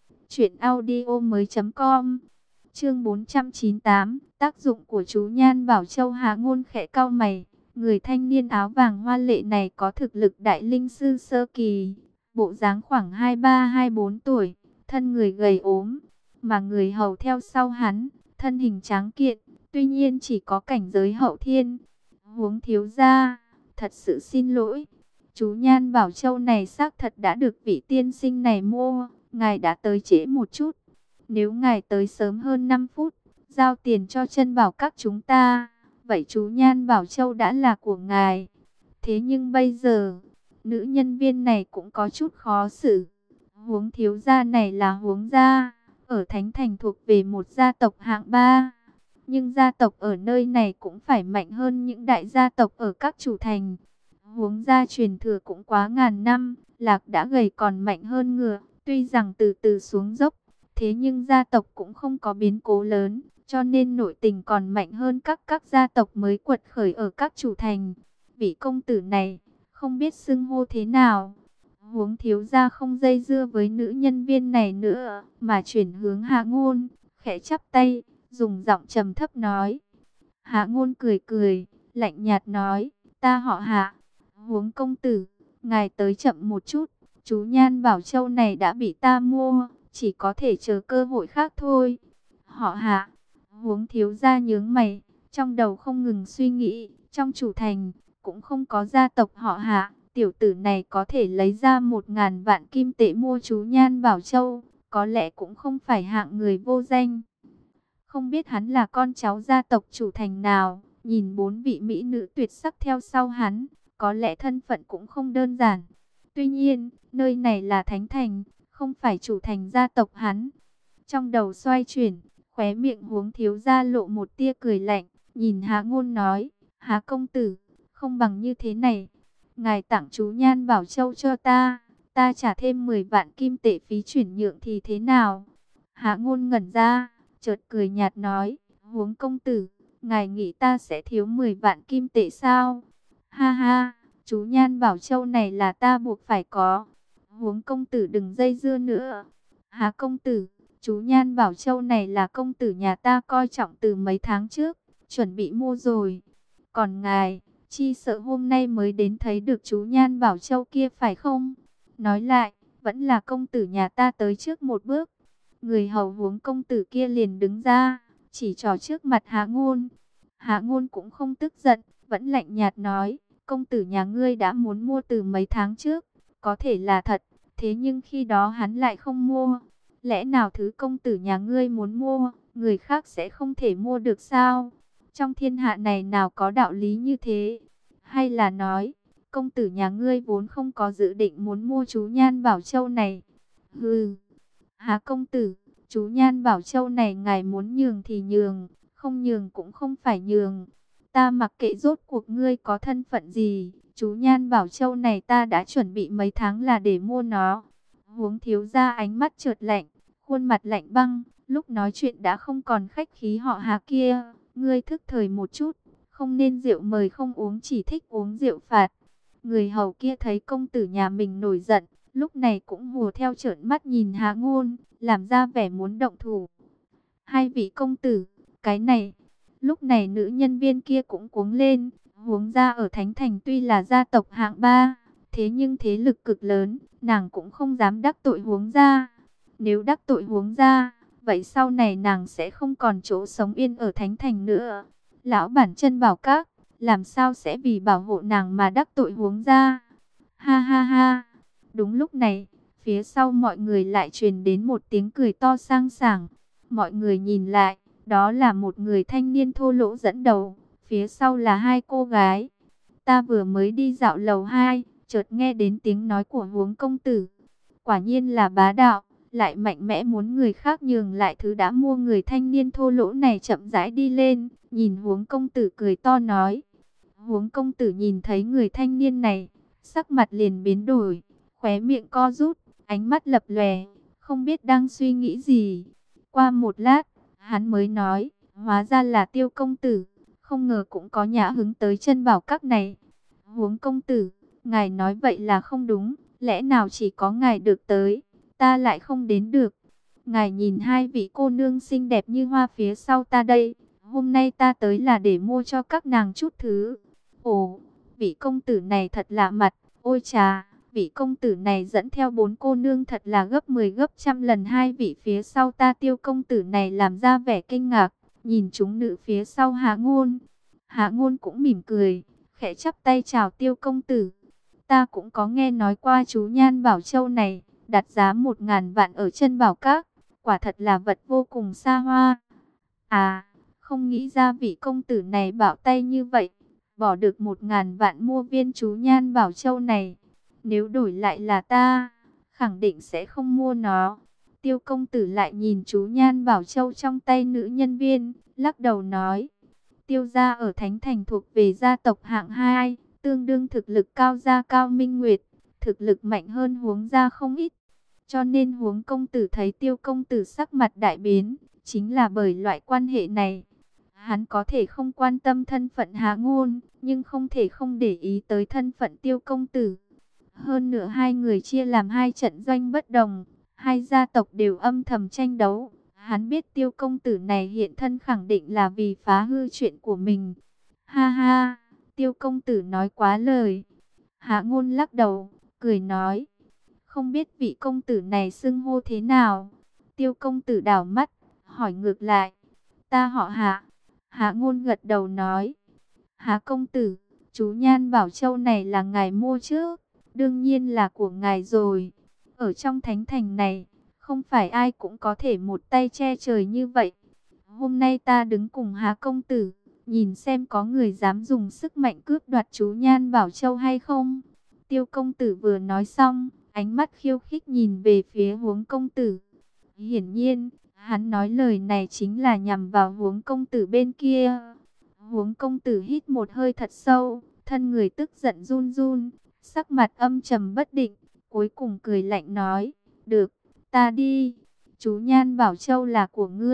truyệnaudiomoi.com. Chương 498, tác dụng của chú Nhan Bảo Châu. Hạ Ngôn khẽ cau mày, người thanh niên áo vàng hoa lệ này có thực lực đại linh sư sơ kỳ, bộ dáng khoảng 23-24 tuổi, thân người gầy ốm, mà người hầu theo sau hắn, thân hình tráng kiện, tuy nhiên chỉ có cảnh giới hậu thiên. Huống thiếu gia, thật sự xin lỗi, chú Nhan Bảo Châu này xác thật đã được vị tiên sinh này mua, ngài đã tới trễ một chút. Nếu ngài tới sớm hơn 5 phút, giao tiền cho Chân Bảo Các chúng ta, vậy chú Nhan Bảo Châu đã là của ngài. Thế nhưng bây giờ, nữ nhân viên này cũng có chút khó xử. Huống thiếu gia này là Huống gia, ở Thánh Thành thuộc về một gia tộc hạng 3. Nhưng gia tộc ở nơi này cũng phải mạnh hơn những đại gia tộc ở các chủ thành. Huống gia truyền thừa cũng quá ngàn năm, lạc đã gầy còn mạnh hơn ngựa. Tuy rằng từ từ xuống dốc, thế nhưng gia tộc cũng không có biến cố lớn, cho nên nội tình còn mạnh hơn các gia tộc mới quật khởi ở các chủ thành. Vị công tử này, không biết xưng hô thế nào. Huống thiếu gia không dây dưa với nữ nhân viên này nữa, mà chuyển hướng Hạ Ngôn, khẽ chắp tay, dùng giọng trầm thấp nói. Hạ Ngôn cười cười, lạnh nhạt nói, ta họ Hạ. Huống công tử, ngài tới chậm một chút, chú Nhan Bảo Châu này đã bị ta mua, chỉ có thể chờ cơ hội khác thôi. Họ Hạ. Huống thiếu gia nhướng mày, trong đầu không ngừng suy nghĩ, trong chủ thành cũng không có gia tộc họ Hạ, tiểu tử này có thể lấy ra 1.000 vạn kim tệ mua chú Nhan Bảo Châu, có lẽ cũng không phải hạng người vô danh. Không biết hắn là con cháu gia tộc chủ thành nào, nhìn 4 vị mỹ nữ tuyệt sắc theo sau hắn, có lẽ thân phận cũng không đơn giản. Tuy nhiên, nơi này là Thánh Thành, không phải chủ thành gia tộc hắn. Trong đầu xoay chuyển, khóe miệng Huống thiếu gia lộ một tia cười lạnh, nhìn Hạ Ngôn nói, Hạ công tử, không bằng như thế này, ngài tặng chú Nhan Bảo Châu cho ta, ta trả thêm 10 vạn kim tệ phí chuyển nhượng thì thế nào? Hạ Ngôn ngẩn ra, chợt cười nhạt nói, Huống công tử, ngài nghĩ ta sẽ thiếu 10 vạn kim tệ sao? Ha ha, chú Nhan Bảo Châu này là ta buộc phải có. Huống công tử đừng dây dưa nữa. Há công tử, chú Nhan Bảo Châu này là công tử nhà ta coi trọng từ mấy tháng trước, chuẩn bị mua rồi. Còn ngài, chi sợ hôm nay mới đến thấy được chú Nhan Bảo Châu kia phải không? Nói lại, vẫn là công tử nhà ta tới trước một bước. Người hầu Huống công tử kia liền đứng ra, chỉ trỏ trước mặt Hạ Ngôn. Hạ Ngôn cũng không tức giận, vẫn lạnh nhạt nói, công tử nhà ngươi đã muốn mua từ mấy tháng trước, có thể là thật, thế nhưng khi đó hắn lại không mua. Lẽ nào thứ công tử nhà ngươi muốn mua, người khác sẽ không thể mua được sao? Trong thiên hạ này nào có đạo lý như thế? Hay là nói, công tử nhà ngươi vốn không có dự định muốn mua chú Nhan Bảo Châu này? Hừ, há công tử, chú Nhan Bảo Châu này ngài muốn nhường thì nhường, không nhường cũng không phải nhường. Ta mặc kệ rốt cuộc ngươi có thân phận gì, chú Nhan Bảo Châu này ta đã chuẩn bị mấy tháng là để mua nó. Huống thiếu gia ánh mắt chợt lạnh, khuôn mặt lạnh băng, lúc nói chuyện đã không còn khách khí họ Hà kia. Ngươi thức thời một chút, không nên rượu mời không uống, chỉ thích uống rượu phạt. Người hầu kia thấy công tử nhà mình nổi giận, lúc này cũng hùa theo trợn mắt nhìn Hạ Ngôn, làm ra vẻ muốn động thủ. Hai vị công tử, cái này. Lúc này nữ nhân viên kia cũng cuống lên, Huống gia ở Thánh Thành tuy là gia tộc hạng 3, thế nhưng thế lực cực lớn, nàng cũng không dám đắc tội Huống gia. Nếu đắc tội Huống gia, vậy sau này nàng sẽ không còn chỗ sống yên ở Thánh Thành nữa. Lão bản Chân Bảo Các, làm sao sẽ vì bảo hộ nàng mà đắc tội Huống gia? Ha ha ha. Đúng lúc này, phía sau mọi người lại truyền đến một tiếng cười to sang sảng. Mọi người nhìn lại, đó là một người thanh niên thô lỗ dẫn đầu, phía sau là hai cô gái. Ta vừa mới đi dạo lầu 2, chợt nghe đến tiếng nói của Huống công tử. Quả nhiên là bá đạo, lại mạnh mẽ muốn người khác nhường lại thứ đã mua. Người thanh niên thô lỗ này chậm rãi đi lên, nhìn Huống công tử cười to nói. Huống công tử nhìn thấy người thanh niên này, sắc mặt liền biến đổi, khóe miệng co rút, ánh mắt lập lòe, không biết đang suy nghĩ gì. Qua một lát, hắn mới nói, hóa ra là Tiêu công tử, không ngờ cũng có nhã hứng tới Chân Bảo Các này. Huống công tử, ngài nói vậy là không đúng, lẽ nào chỉ có ngài được tới, ta lại không đến được? Ngài nhìn hai vị cô nương xinh đẹp như hoa phía sau ta đây, hôm nay ta tới là để mua cho các nàng chút thứ. Ồ, vị công tử này thật lạ mặt, ôi chà, vị công tử này dẫn theo 4 cô nương thật là gấp 10 gấp trăm lần hai vị phía sau ta. Tiêu công tử này làm ra vẻ kinh ngạc, nhìn chúng nữ phía sau Hạ Ngôn. Hạ Ngôn cũng mỉm cười, khẽ chắp tay chào Tiêu công tử. Ta cũng có nghe nói qua chú Nhan Bảo Châu này, đặt giá 1000 vạn ở Chân Bảo Các, quả thật là vật vô cùng xa hoa. À, không nghĩ ra vị công tử này bảo tay như vậy, bỏ được 1000 vạn mua viên chú Nhan Bảo Châu này. Nếu đổi lại là ta, khẳng định sẽ không mua nó. Tiêu công tử lại nhìn chú Nhan Bảo Châu trong tay nữ nhân viên, lắc đầu nói. Tiêu gia ở Thánh Thành thuộc về gia tộc hạng 2, tương đương thực lực Cao gia Cao Minh Nguyệt, thực lực mạnh hơn Huống gia không ít. Cho nên Huống công tử thấy Tiêu công tử sắc mặt đại biến, chính là bởi loại quan hệ này. Hắn có thể không quan tâm thân phận Hạ Ngôn, nhưng không thể không để ý tới thân phận Tiêu công tử. Hơn nữa hai người chia làm hai trận doanh bất đồng, hai gia tộc đều âm thầm tranh đấu. Hắn biết Tiêu công tử này hiện thân khẳng định là vì phá hư chuyện của mình. Ha ha, Tiêu công tử nói quá lời. Hạ Ngôn lắc đầu, cười nói. Không biết vị công tử này xưng hô thế nào? Tiêu công tử đảo mắt, hỏi ngược lại. Ta họ Hạ. Hạ Ngôn gật đầu nói. Hạ công tử, chú Nhan Bảo Châu này là ngài mua trước, đương nhiên là của ngài rồi. Ở trong Thánh Thành này, không phải ai cũng có thể một tay che trời như vậy. Hôm nay ta đứng cùng Hạ công tử, nhìn xem có người dám dùng sức mạnh cướp đoạt chú Nhan Bảo Châu hay không. Tiêu công tử vừa nói xong, ánh mắt khiêu khích nhìn về phía Huống công tử. Hiển nhiên, hắn nói lời này chính là nhằm vào Huống công tử bên kia. Huống công tử hít một hơi thật sâu, thân người tức giận run run, sắc mặt âm trầm bất định, cuối cùng cười lạnh nói, được, ta đi, chú Nhan Bảo Châu là của ngươi,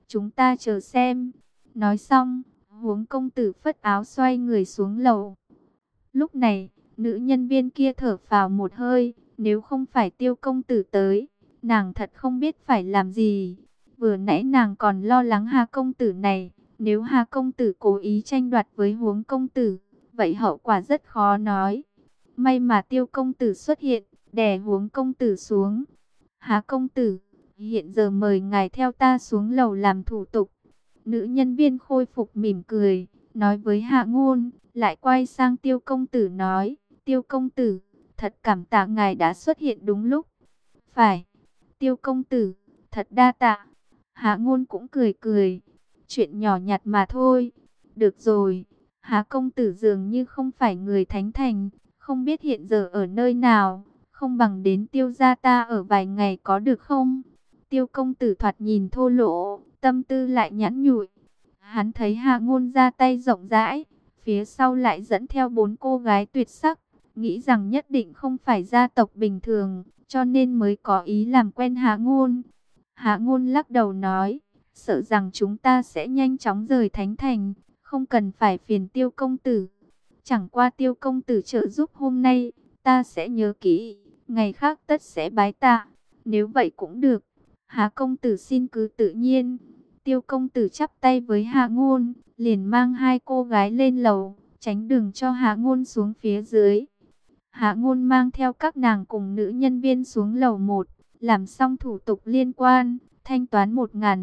chúng ta chờ xem. Nói xong, Huống công tử phất áo xoay người xuống lầu. Lúc này, nữ nhân viên kia thở phào một hơi, nếu không phải Tiêu công tử tới, nàng thật không biết phải làm gì. Vừa nãy nàng còn lo lắng Hà công tử này, nếu Hà công tử cố ý tranh đoạt với Huống công tử, vậy hậu quả rất khó nói. May mà Tiêu công tử xuất hiện, đè Huống công tử xuống. Hà công tử, hiện giờ mời ngài theo ta xuống lầu làm thủ tục. Nữ nhân viên khôi phục mỉm cười, nói với Hạ Ngôn, lại quay sang Tiêu công tử nói, Tiêu công tử, thật cảm tạ ngài đã xuất hiện đúng lúc. Phải, Tiêu công tử, thật đa tạ. Hạ Ngôn cũng cười cười, chuyện nhỏ nhặt mà thôi. Được rồi, Hạ công tử dường như không phải người Thánh Thành, không biết hiện giờ ở nơi nào, không bằng đến Tiêu gia ta ở vài ngày có được không? Tiêu công tử thoạt nhìn thô lỗ, tâm tư lại nhẵn nhụi. Hắn thấy Hạ Ngôn ra tay rộng rãi, phía sau lại dẫn theo 4 cô gái tuyệt sắc, nghĩ rằng nhất định không phải gia tộc bình thường, cho nên mới có ý làm quen Hạ Ngôn. Hạ Ngôn lắc đầu nói, sợ rằng chúng ta sẽ nhanh chóng rời Thánh Thành, không cần phải phiền Tiêu công tử. Chẳng qua Tiêu công tử trợ giúp hôm nay, ta sẽ nhớ kỹ, ngày khác tất sẽ bái tạ. Nếu vậy cũng được, Hạ công tử xin cứ tự nhiên. Tiêu công tử chắp tay với Hạ Ngôn, liền mang 2 cô gái lên lầu, tránh đường cho Hạ Ngôn xuống phía dưới. Hạ Ngôn mang theo các nàng cùng nữ nhân viên xuống lầu 1, làm xong thủ tục liên quan, thanh toán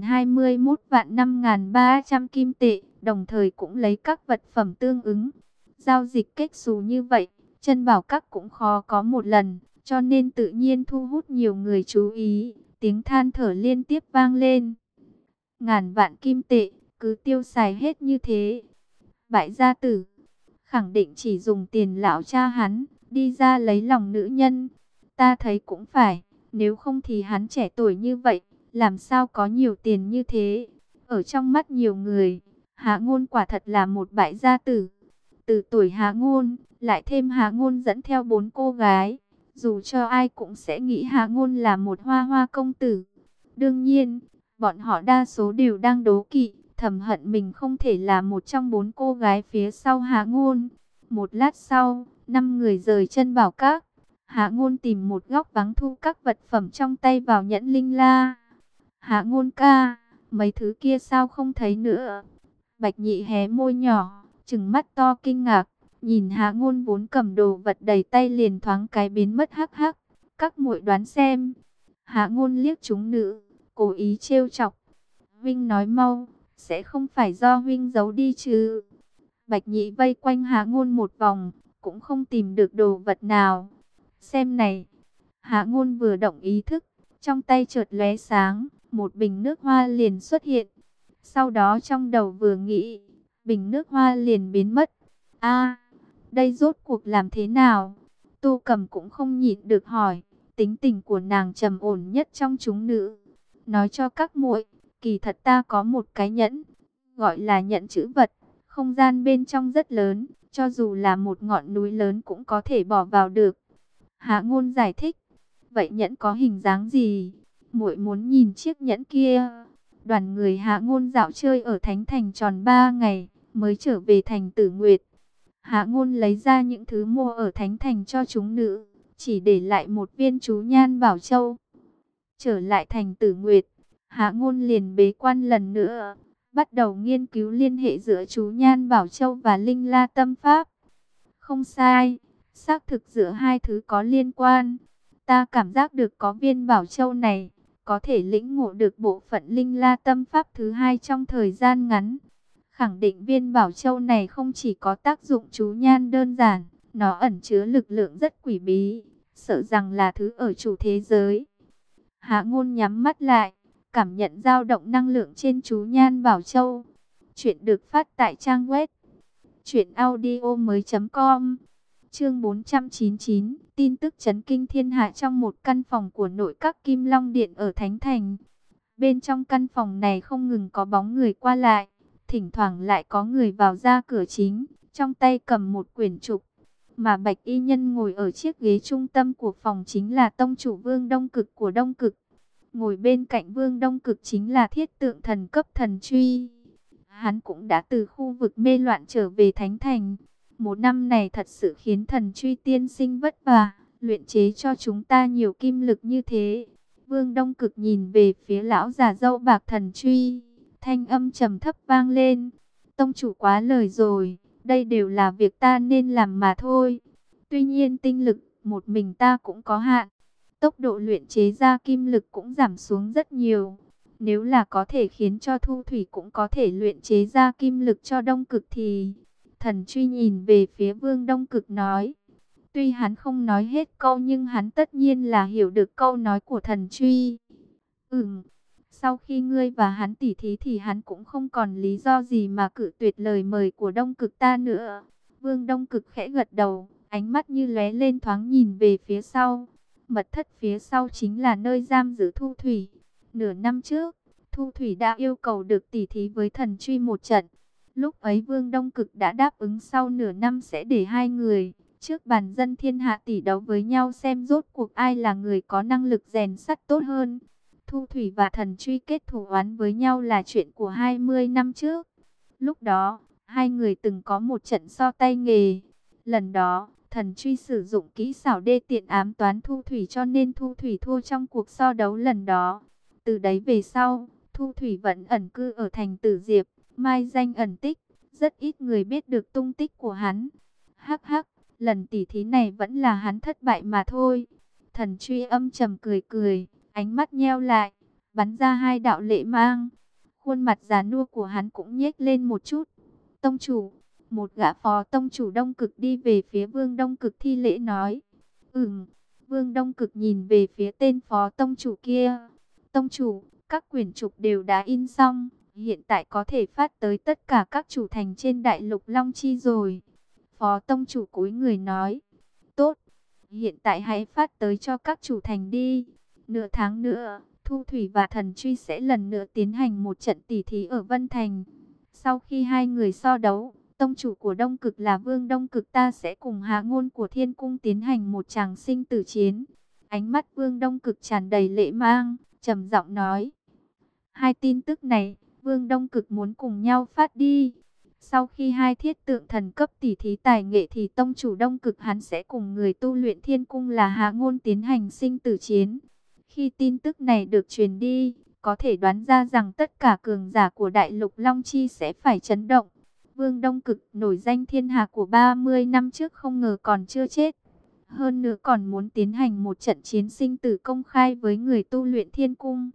1.021 vạn 5.300 kim tệ, đồng thời cũng lấy các vật phẩm tương ứng. Giao dịch kết xù như vậy, Chân Bảo Các cũng khó có một lần, cho nên tự nhiên thu hút nhiều người chú ý, tiếng than thở liên tiếp vang lên. Ngàn vạn kim tệ, cứ tiêu xài hết như thế. Bại gia tử, khẳng định chỉ dùng tiền lão cha hắn, đi ra lấy lòng nữ nhân. Ta thấy cũng phải, nếu không thì hắn trẻ tuổi như vậy, làm sao có nhiều tiền như thế. Ở trong mắt nhiều người, Hạ Ngôn quả thật là một bại gia tử. Từ tuổi Hạ Ngôn, lại thêm Hạ Ngôn dẫn theo 4 cô gái, dù cho ai cũng sẽ nghĩ Hạ Ngôn là một hoa hoa công tử. Đương nhiên, bọn họ đa số đều đang đố kỵ, thầm hận mình không thể là một trong 4 cô gái phía sau Hạ Ngôn. Một lát sau, 5 người rời Chân Bảo Các. Hạ Ngôn tìm một góc vắng thu các vật phẩm trong tay vào nhẫn linh la. Hạ Ngôn ca, mấy thứ kia sao không thấy nữa? Bạch Nhị hé môi nhỏ, trừng mắt to kinh ngạc, nhìn Hạ Ngôn vốn cầm đồ vật đầy tay liền thoáng cái biến mất hắc hắc. Các muội đoán xem. Hạ Ngôn liếc chúng nữ, cố ý trêu chọc. Huynh nói mau, sẽ không phải do huynh giấu đi chứ? Bạch Nhị vây quanh Hạ Ngôn một vòng, cũng không tìm được đồ vật nào. Xem này. Hạ Ngôn vừa động ý thức, trong tay chợt lóe sáng, một bình nước hoa liền xuất hiện. Sau đó trong đầu vừa nghĩ, bình nước hoa liền biến mất. A, đây rốt cuộc làm thế nào? Tô Cầm cũng không nhịn được hỏi, tính tình của nàng trầm ổn nhất trong chúng nữ. Nói cho các muội, kỳ thật ta có một cái nhẫn, gọi là nhẫn trữ vật, không gian bên trong rất lớn, cho dù là một ngọn núi lớn cũng có thể bỏ vào được. Hạ Ngôn giải thích, vậy nhẫn có hình dáng gì? Muội muốn nhìn chiếc nhẫn kia. Đoàn người Hạ Ngôn dạo chơi ở Thánh Thành tròn 3 ngày, mới trở về thành Tử Nguyệt. Hạ Ngôn lấy ra những thứ mua ở Thánh Thành cho chúng nữ, chỉ để lại một viên chú nhan bảo châu. Trở lại thành Tử Nguyệt, Hạ Ngôn liền bế quan lần nữa, bắt đầu nghiên cứu liên hệ giữa chú nhan bảo châu và linh la tâm pháp. Không sai, xác thực giữa hai thứ có liên quan. Ta cảm giác được có viên bảo châu này, có thể lĩnh ngộ được bộ phận linh la tâm pháp thứ 2 trong thời gian ngắn. Khẳng định viên bảo châu này không chỉ có tác dụng chú nhan đơn giản, nó ẩn chứa lực lượng rất quỷ bí, sợ rằng là thứ ở chủ thế giới. Hạ Ngôn nhắm mắt lại, cảm nhận dao động năng lượng trên chú nhan bảo châu. Chuyện được phát tại trang web truyệnaudiomoi.com. Chương 499, tin tức chấn kinh thiên hạ trong một căn phòng của nội các Kim Long Điện ở Thánh Thành. Bên trong căn phòng này không ngừng có bóng người qua lại, thỉnh thoảng lại có người vào ra cửa chính, trong tay cầm một quyển trục. Mà Bạch Y Nhân ngồi ở chiếc ghế trung tâm của phòng chính là tông chủ Vương Đông Cực của Đông Cực. Ngồi bên cạnh Vương Đông Cực chính là thiết tượng thần cấp Thần Truy. Hắn cũng đã từ khu vực mê loạn trở về Thánh Thành. Một năm này thật sự khiến Thần Truy tiên sinh vất vả, luyện chế cho chúng ta nhiều kim lực như thế. Vương Đông Cực nhìn về phía lão già râu bạc Thần Truy, thanh âm trầm thấp vang lên. Tông chủ quá lời rồi, đây đều là việc ta nên làm mà thôi. Tuy nhiên tinh lực một mình ta cũng có hạn, tốc độ luyện chế ra kim lực cũng giảm xuống rất nhiều. Nếu là có thể khiến cho Thu Thủy cũng có thể luyện chế ra kim lực cho Đông Cực thì... Thần Truy nhìn về phía Vương Đông Cực nói. Tuy hắn không nói hết câu nhưng hắn tất nhiên là hiểu được câu nói của Thần Truy. Sau khi ngươi và hắn tỉ thí thì hắn cũng không còn lý do gì mà cự tuyệt lời mời của Đông Cực ta nữa. Vương Đông Cực khẽ gật đầu, ánh mắt như lóe lên thoáng nhìn về phía sau. Mật thất phía sau chính là nơi giam giữ Thu Thủy. Nửa năm trước, Thu Thủy đã yêu cầu được tỉ thí với Thần Truy một trận. Lúc ấy Vương Đông Cực đã đáp ứng sau nửa năm sẽ để hai người trước bàn dân thiên hạ tỷ đấu với nhau xem rốt cuộc ai là người có năng lực rèn sắt tốt hơn. Thu Thủy và Thần Truy kết thù oán với nhau là chuyện của 20 năm trước. Lúc đó, hai người từng có một trận so tay nghề. Lần đó, Thần Truy sử dụng kỹ xảo đê tiện ám toán Thu Thủy cho nên Thu Thủy thua trong cuộc so đấu lần đó. Từ đấy về sau, Thu Thủy vẫn ẩn cư ở thành Tử Diệp, mai danh ẩn tích, rất ít người biết được tung tích của hắn. Hắc hắc, lần tỉ thí này vẫn là hắn thất bại mà thôi. Thần Truy âm trầm cười cười, ánh mắt nheo lại, bắn ra hai đạo lệ mang. Khuôn mặt già nua của hắn cũng nhếch lên một chút. Tông chủ, một gã phó tông chủ Đông Cực đi về phía Vương Đông Cực thi lễ nói. Vương Đông Cực nhìn về phía tên phó tông chủ kia. Tông chủ, các quyển trục đều đã in xong, hiện tại có thể phát tới tất cả các chủ thành trên đại lục Long Chi rồi. Phó tông chủ cúi người nói. Tốt, hiện tại hãy phát tới cho các chủ thành đi. Nửa tháng nữa, Thu Thủy và Thần Truy sẽ lần nữa tiến hành một trận tỉ thí ở Vân Thành. Sau khi hai người so đấu, tông chủ của Đông Cực là Vương Đông Cực ta sẽ cùng Hạ Ngôn của Thiên Cung tiến hành một tràng sinh tử chiến. Ánh mắt Vương Đông Cực tràn đầy lệ mang, trầm giọng nói. Hai tin tức này, Vương Đông Cực muốn cùng nhau phát đi. Sau khi hai thiết tượng thần cấp tỉ thí tài nghệ thì tông chủ Đông Cực hắn sẽ cùng người tu luyện Thiên Cung là Hạ Ngôn tiến hành sinh tử chiến. Khi tin tức này được truyền đi, có thể đoán ra rằng tất cả cường giả của Đại Lục Long Chi sẽ phải chấn động. Vương Đông Cực nổi danh thiên hạ của 30 năm trước không ngờ còn chưa chết. Hơn nữa còn muốn tiến hành một trận chiến sinh tử công khai với người tu luyện Thiên Cung.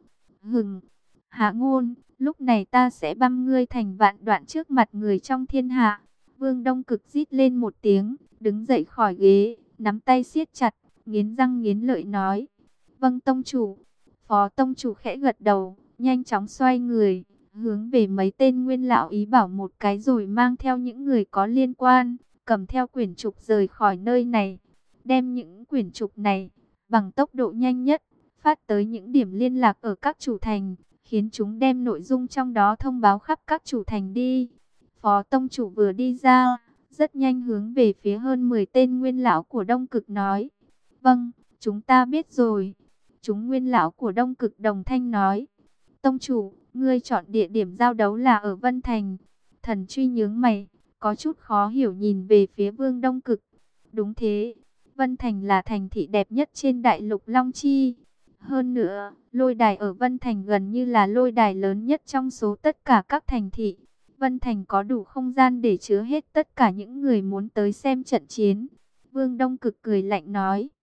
Hạ Ngôn, lúc này ta sẽ băm ngươi thành vạn đoạn trước mặt người trong thiên hạ. Vương Đông Cực rít lên một tiếng, đứng dậy khỏi ghế, nắm tay siết chặt, nghiến răng nghiến lợi nói. Vâng tông chủ. Phó tông chủ khẽ gật đầu, nhanh chóng xoay người, hướng về mấy tên nguyên lão ý bảo một cái rồi mang theo những người có liên quan, cầm theo quyển trục rời khỏi nơi này. Đem những quyển trục này, bằng tốc độ nhanh nhất, phát tới những điểm liên lạc ở các chủ thành, khiến chúng đem nội dung trong đó thông báo khắp các chủ thành đi. Phó tông chủ vừa đi ra, rất nhanh hướng về phía hơn 10 tên nguyên lão của Đông Cực nói. Vâng, chúng ta biết rồi. Chúng nguyên lão của Đông Cực đồng thanh nói. Tông chủ, ngươi chọn địa điểm giao đấu là ở Vân Thành. Thần Truy nhướng mày, có chút khó hiểu nhìn về phía Vương Đông Cực. Đúng thế, Vân Thành là thành thị đẹp nhất trên đại lục Long Chi. Hơn nữa, lôi đài ở Vân Thành gần như là lôi đài lớn nhất trong số tất cả các thành thị. Vân Thành có đủ không gian để chứa hết tất cả những người muốn tới xem trận chiến. Vương Đông Cực cười lạnh nói.